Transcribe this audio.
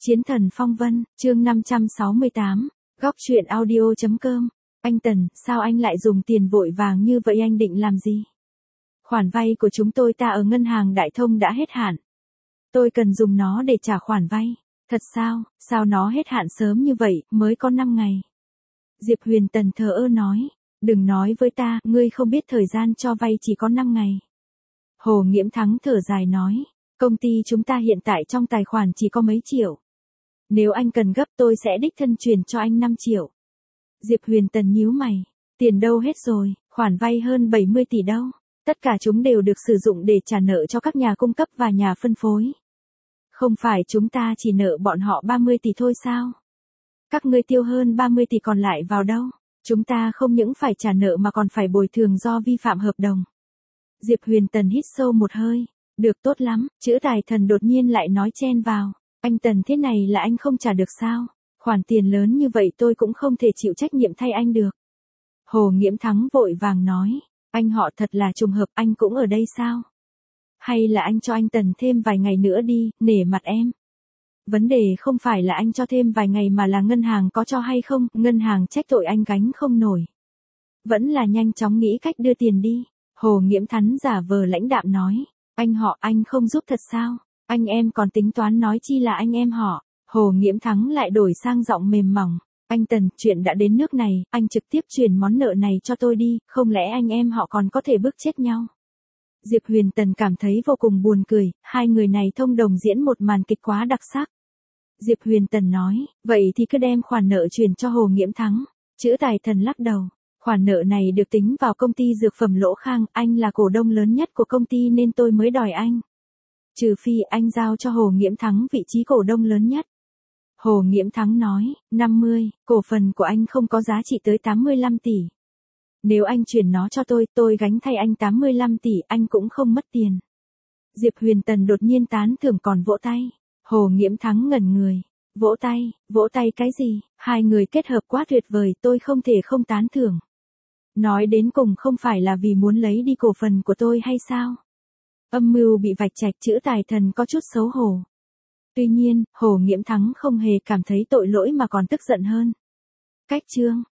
Chiến thần phong vân, chương 568, góc truyện audio.com. Anh Tần, sao anh lại dùng tiền vội vàng như vậy, anh định làm gì? Khoản vay của chúng tôi ở ngân hàng Đại Thông đã hết hạn. Tôi cần dùng nó để trả khoản vay. Thật sao, sao nó hết hạn sớm như vậy, mới có 5 ngày. Diệp Huyền Tần thờ ơ nói, đừng nói với ta, ngươi không biết thời gian cho vay chỉ có 5 ngày. Hồ Nghiễm Thắng thở dài nói, công ty chúng ta hiện tại trong tài khoản chỉ có mấy triệu. Nếu anh cần gấp tôi sẽ đích thân chuyển cho anh 5 triệu. Diệp Huyền Tần nhíu mày, tiền đâu hết rồi, khoản vay hơn 70 tỷ đâu. Tất cả chúng đều được sử dụng để trả nợ cho các nhà cung cấp và nhà phân phối. Không phải chúng ta chỉ nợ bọn họ 30 tỷ thôi sao? Các ngươi tiêu hơn 30 tỷ còn lại vào đâu? Chúng ta không những phải trả nợ mà còn phải bồi thường do vi phạm hợp đồng. Diệp Huyền Tần hít sâu một hơi. Được, tốt lắm, chữ Tài Thần đột nhiên lại nói chen vào. Anh Tần, thế này là anh không trả được sao? Khoản tiền lớn như vậy tôi cũng không thể chịu trách nhiệm thay anh được. Hồ Nghiễm Thắng vội vàng nói. Anh họ thật là trùng hợp, anh cũng ở đây sao? Hay là anh cho anh Tần thêm vài ngày nữa đi, nể mặt em. Vấn đề không phải là anh cho thêm vài ngày mà là ngân hàng có cho hay không, ngân hàng trách tội anh gánh không nổi. Vẫn là nhanh chóng nghĩ cách đưa tiền đi. Hồ Nghiễm Thắng giả vờ lãnh đạm nói. Anh họ, anh không giúp thật sao? Anh em còn tính toán nói chi là anh em họ. Hồ Nghiễm Thắng lại đổi sang giọng mềm mỏng. Anh Tần, chuyện đã đến nước này, anh trực tiếp chuyển món nợ này cho tôi đi, không lẽ anh em họ còn có thể bức chết nhau? Diệp Huyền Tần cảm thấy vô cùng buồn cười, hai người này thông đồng diễn một màn kịch quá đặc sắc. Diệp Huyền Tần nói, vậy thì cứ đem khoản nợ chuyển cho Hồ Nghiễm Thắng. Chữ Tài Thần lắc đầu. Khoản nợ này được tính vào công ty dược phẩm Lỗ Khang, anh là cổ đông lớn nhất của công ty nên tôi mới đòi anh. Trừ phi anh giao cho Hồ Nghiễm Thắng vị trí cổ đông lớn nhất. Hồ Nghiễm Thắng nói, 50, cổ phần của anh không có giá trị tới 85 tỷ. Nếu anh chuyển nó cho tôi gánh thay anh 85 tỷ, anh cũng không mất tiền. Diệp Huyền Tần đột nhiên tán thưởng còn vỗ tay. Hồ Nghiễm Thắng ngẩn người. Vỗ tay cái gì? Hai người kết hợp quá tuyệt vời, tôi không thể không tán thưởng. Nói đến cùng không phải là vì muốn lấy đi cổ phần của tôi hay sao? Âm mưu bị vạch trạch, chữ Tài Thần có chút xấu hổ. Tuy nhiên, Hồ Nghiễm Thắng không hề cảm thấy tội lỗi mà còn tức giận hơn. Cách chương